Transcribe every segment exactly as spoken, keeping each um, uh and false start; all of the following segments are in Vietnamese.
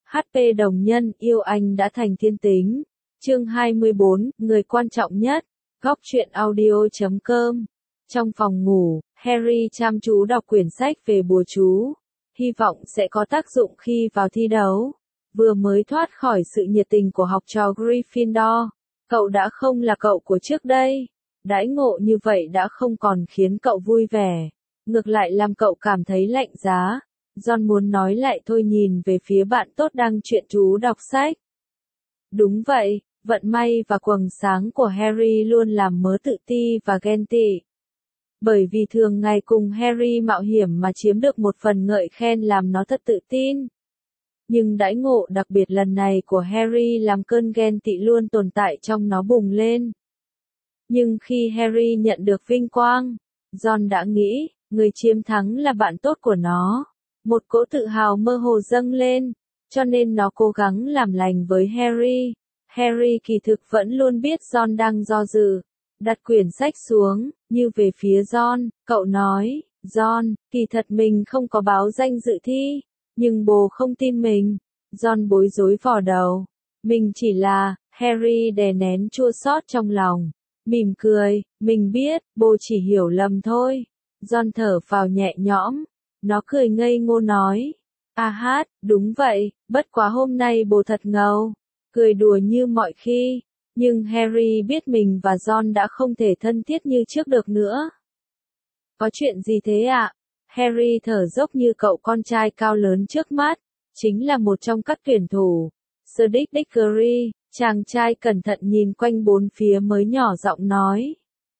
hát pê đồng nhân, yêu anh đã thành thiên tính. Chương hai mươi bốn, người quan trọng nhất. Góc truyện audio chấm com. Trong phòng ngủ, Harry chăm chú đọc quyển sách về bùa chú. Hy vọng sẽ có tác dụng khi vào thi đấu. Vừa mới thoát khỏi sự nhiệt tình của học trò Gryffindor, cậu đã không là cậu của trước đây. Đãi ngộ như vậy đã không còn khiến cậu vui vẻ, ngược lại làm cậu cảm thấy lạnh giá. Ron muốn nói lại thôi, nhìn về phía bạn tốt đang truyện chú đọc sách. Đúng vậy, vận may và quầng sáng của Harry luôn làm mớ tự ti và ghen tị. Bởi vì thường ngày cùng Harry mạo hiểm mà chiếm được một phần ngợi khen làm nó thật tự tin. Nhưng đãi ngộ đặc biệt lần này của Harry làm cơn ghen tị luôn tồn tại trong nó bùng lên. Nhưng khi Harry nhận được vinh quang, Ron đã nghĩ, người chiếm thắng là bạn tốt của nó. Một cỗ tự hào mơ hồ dâng lên, cho nên nó cố gắng làm lành với Harry. Harry kỳ thực vẫn luôn biết Ron đang do dự. Đặt quyển sách xuống, như về phía Ron, cậu nói, Ron, kỳ thật mình không có báo danh dự thi, nhưng bố không tin mình. Ron bối rối vò đầu. Mình chỉ là, Harry đè nén chua xót trong lòng. Mỉm cười, mình biết, bố chỉ hiểu lầm thôi. Ron thở phào nhẹ nhõm. Nó cười ngây ngô nói. À hát, đúng vậy, bất quá hôm nay bố thật ngầu. Cười đùa như mọi khi. Nhưng Harry biết mình và Ron đã không thể thân thiết như trước được nữa. Có chuyện gì thế ạ? Harry thở dốc như cậu con trai cao lớn trước mắt. Chính là một trong các tuyển thủ. Cedric Diggory, chàng trai cẩn thận nhìn quanh bốn phía mới nhỏ giọng nói.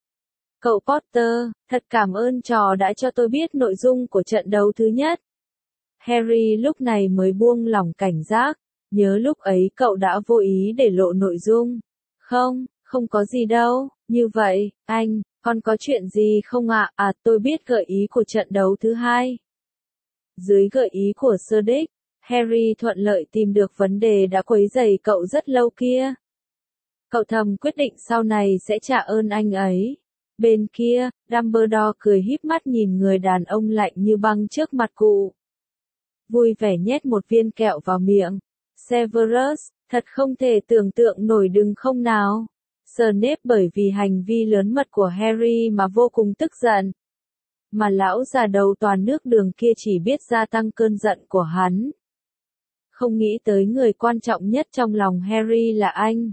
Cậu Potter, thật cảm ơn trò đã cho tôi biết nội dung của trận đấu thứ nhất. Harry lúc này mới buông lỏng cảnh giác, nhớ lúc ấy cậu đã vô ý để lộ nội dung. Không, không có gì đâu, như vậy, anh, còn có chuyện gì không ạ? À? à, tôi biết gợi ý của trận đấu thứ hai. Dưới gợi ý của Cedric, Harry thuận lợi tìm được vấn đề đã quấy rầy cậu rất lâu kia. Cậu thầm quyết định sau này sẽ trả ơn anh ấy. Bên kia, Dumbledore cười híp mắt nhìn người đàn ông lạnh như băng trước mặt cụ. Vui vẻ nhét một viên kẹo vào miệng. Severus, thật không thể tưởng tượng nổi đừng không nào. Snape bởi vì hành vi lớn mật của Harry mà vô cùng tức giận. Mà lão già đầu toàn nước đường kia chỉ biết gia tăng cơn giận của hắn. Không nghĩ tới người quan trọng nhất trong lòng Harry là anh.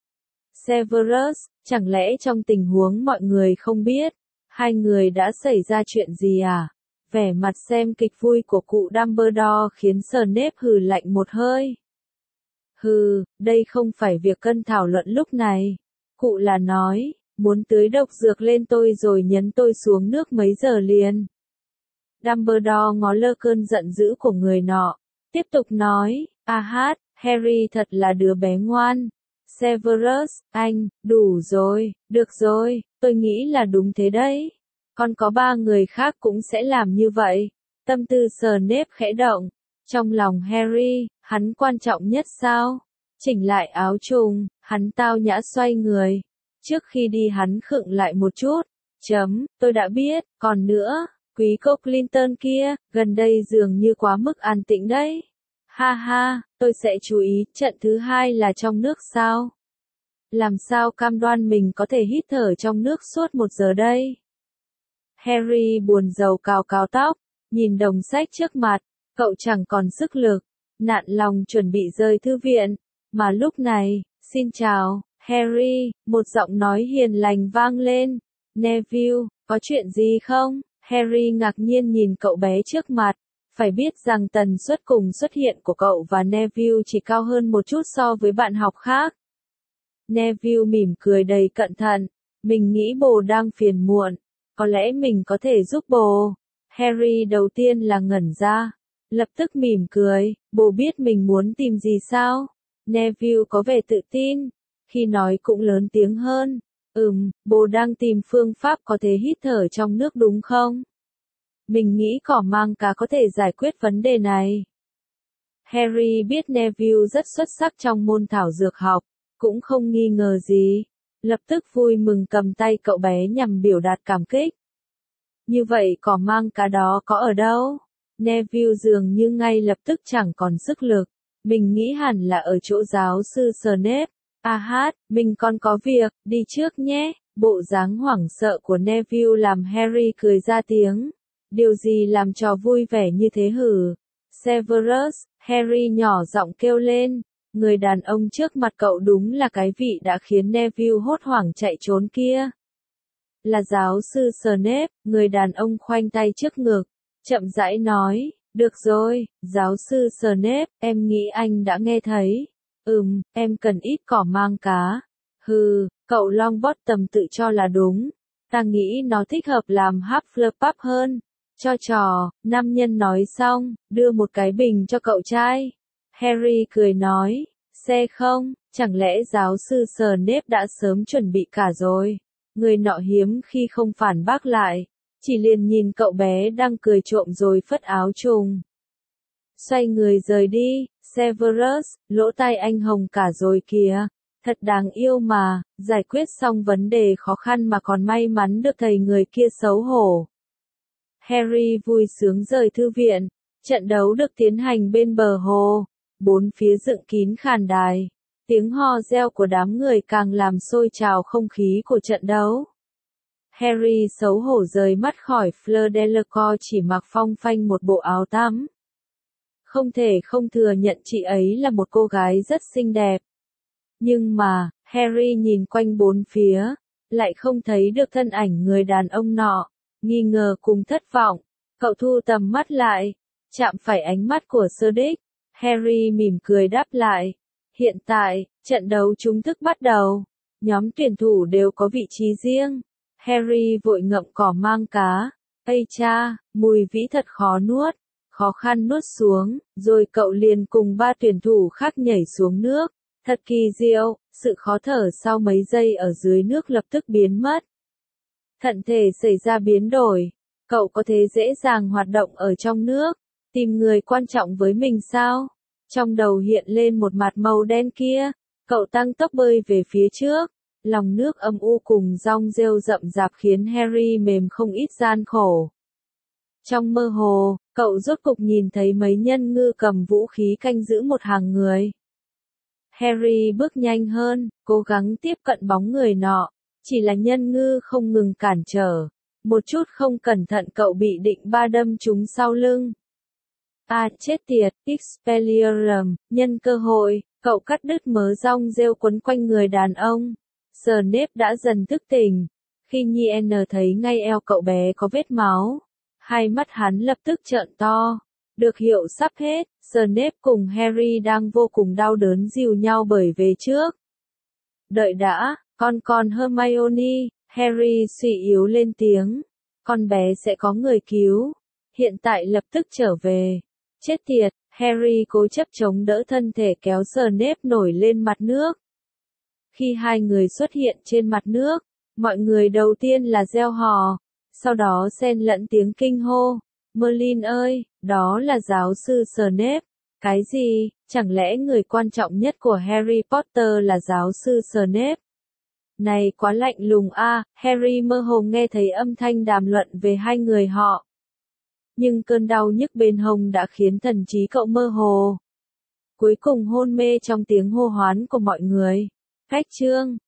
Severus, chẳng lẽ trong tình huống mọi người không biết, hai người đã xảy ra chuyện gì à? Vẻ mặt xem kịch vui của cụ Dumbledore khiến Snape hừ lạnh một hơi. Hừ, đây không phải việc cần thảo luận lúc này. Cụ là nói, muốn tưới độc dược lên tôi rồi nhấn tôi xuống nước mấy giờ liền. Dumbledore ngó lơ cơn giận dữ của người nọ, tiếp tục nói, à hát, Harry thật là đứa bé ngoan. Severus, anh, đủ rồi, được rồi, tôi nghĩ là đúng thế đấy. Còn có ba người khác cũng sẽ làm như vậy. Tâm tư Snape khẽ động. Trong lòng Harry, hắn quan trọng nhất sao? Chỉnh lại áo trùng, hắn tao nhã xoay người. Trước khi đi hắn khựng lại một chút. Chấm, tôi đã biết, còn nữa, quý cô Clinton kia, gần đây dường như quá mức an tĩnh đấy. Ha ha, tôi sẽ chú ý, trận thứ hai là trong nước sao? Làm sao cam đoan mình có thể hít thở trong nước suốt một giờ đây? Harry buồn rầu cào cào tóc, nhìn đồng sách trước mặt, cậu chẳng còn sức lực, nản lòng chuẩn bị rời thư viện, mà lúc này, xin chào, Harry, một giọng nói hiền lành vang lên, Neville, có chuyện gì không? Harry ngạc nhiên nhìn cậu bé trước mặt. Phải biết rằng tần suất cùng xuất hiện của cậu và Neville chỉ cao hơn một chút so với bạn học khác. Neville mỉm cười đầy cẩn thận. Mình nghĩ bồ đang phiền muộn. Có lẽ mình có thể giúp bồ. Harry đầu tiên là ngẩn ra. Lập tức mỉm cười. Bồ biết mình muốn tìm gì sao? Neville có vẻ tự tin. Khi nói cũng lớn tiếng hơn. Ừm, bồ đang tìm phương pháp có thể hít thở trong nước đúng không? Mình nghĩ cỏ mang cá có thể giải quyết vấn đề này. Harry biết Neville rất xuất sắc trong môn thảo dược học, cũng không nghi ngờ gì. Lập tức vui mừng cầm tay cậu bé nhằm biểu đạt cảm kích. Như vậy cỏ mang cá đó có ở đâu? Neville dường như ngay lập tức chẳng còn sức lực. Mình nghĩ hẳn là ở chỗ giáo sư Snape. À hát, mình còn có việc, đi trước nhé. Bộ dáng hoảng sợ của Neville làm Harry cười ra tiếng. Điều gì làm trò vui vẻ như thế hử? Severus, Harry nhỏ giọng kêu lên. Người đàn ông trước mặt cậu đúng là cái vị đã khiến Neville hốt hoảng chạy trốn kia. Là giáo sư Snape, người đàn ông khoanh tay trước ngực, chậm rãi nói. Được rồi, giáo sư Snape, em nghĩ anh đã nghe thấy. Ừm, em cần ít cỏ mang cá. Hừ, cậu Longbottom tự cho là đúng. Ta nghĩ nó thích hợp làm Hufflepuff hơn. Cho trò, nam nhân nói xong, đưa một cái bình cho cậu trai. Harry cười nói, xe không, chẳng lẽ giáo sư Snape đã sớm chuẩn bị cả rồi. Người nọ hiếm khi không phản bác lại, chỉ liền nhìn cậu bé đang cười trộm rồi phất áo trùng. Xoay người rời đi, Severus, lỗ tai anh hồng cả rồi kìa. Thật đáng yêu mà, giải quyết xong vấn đề khó khăn mà còn may mắn được thầy người kia xấu hổ. Harry vui sướng rời thư viện, trận đấu được tiến hành bên bờ hồ, bốn phía dựng kín khán đài. Tiếng hò reo của đám người càng làm sôi trào không khí của trận đấu. Harry xấu hổ rời mắt khỏi Fleur Delacour chỉ mặc phong phanh một bộ áo tắm. Không thể không thừa nhận chị ấy là một cô gái rất xinh đẹp. Nhưng mà, Harry nhìn quanh bốn phía, lại không thấy được thân ảnh người đàn ông nọ, nghi ngờ cùng thất vọng. Cậu thu tầm mắt lại, chạm phải ánh mắt của Cedric. Harry mỉm cười đáp lại. Hiện tại, trận đấu chính thức bắt đầu. Nhóm tuyển thủ đều có vị trí riêng. Harry vội ngậm cỏ mang cá. Ây cha, mùi vĩ thật khó nuốt. Khó khăn nuốt xuống, rồi cậu liền cùng ba tuyển thủ khác nhảy xuống nước. Thật kỳ diệu, sự khó thở sau mấy giây ở dưới nước lập tức biến mất. Thận thể xảy ra biến đổi. Cậu có thể dễ dàng hoạt động ở trong nước. Tìm người quan trọng với mình sao? Trong đầu hiện lên một mặt màu đen kia. Cậu tăng tốc bơi về phía trước. Lòng nước âm u cùng rong rêu rậm rạp khiến Harry mềm không ít gian khổ. Trong mơ hồ, cậu rốt cục nhìn thấy mấy nhân ngư cầm vũ khí canh giữ một hàng người. Harry bước nhanh hơn, cố gắng tiếp cận bóng người nọ. Chỉ là nhân ngư không ngừng cản trở. Một chút không cẩn thận cậu bị định ba đâm trúng sau lưng. À chết tiệt, Expelliarmus, nhân cơ hội, cậu cắt đứt mớ rong rêu quấn quanh người đàn ông. Snape đã dần thức tỉnh. Khi Nien thấy ngay eo cậu bé có vết máu, hai mắt hắn lập tức trợn to. Được hiệu sắp hết, Snape cùng Harry đang vô cùng đau đớn dìu nhau bởi về trước. Đợi đã, con con Hermione, Harry suy yếu lên tiếng. Con bé sẽ có người cứu. Hiện tại lập tức trở về. Chết tiệt, Harry cố chấp chống đỡ thân thể kéo Snape nổi lên mặt nước. Khi hai người xuất hiện trên mặt nước, mọi người đầu tiên là reo hò, sau đó xen lẫn tiếng kinh hô. Merlin ơi, đó là giáo sư Snape. Cái gì, chẳng lẽ người quan trọng nhất của Harry Potter là giáo sư Snape? Này quá lạnh lùng a, à, Harry mơ hồ nghe thấy âm thanh đàm luận về hai người họ. Nhưng cơn đau nhức bên hông đã khiến thần trí cậu mơ hồ. Cuối cùng hôn mê trong tiếng hô hoán của mọi người. Cách chương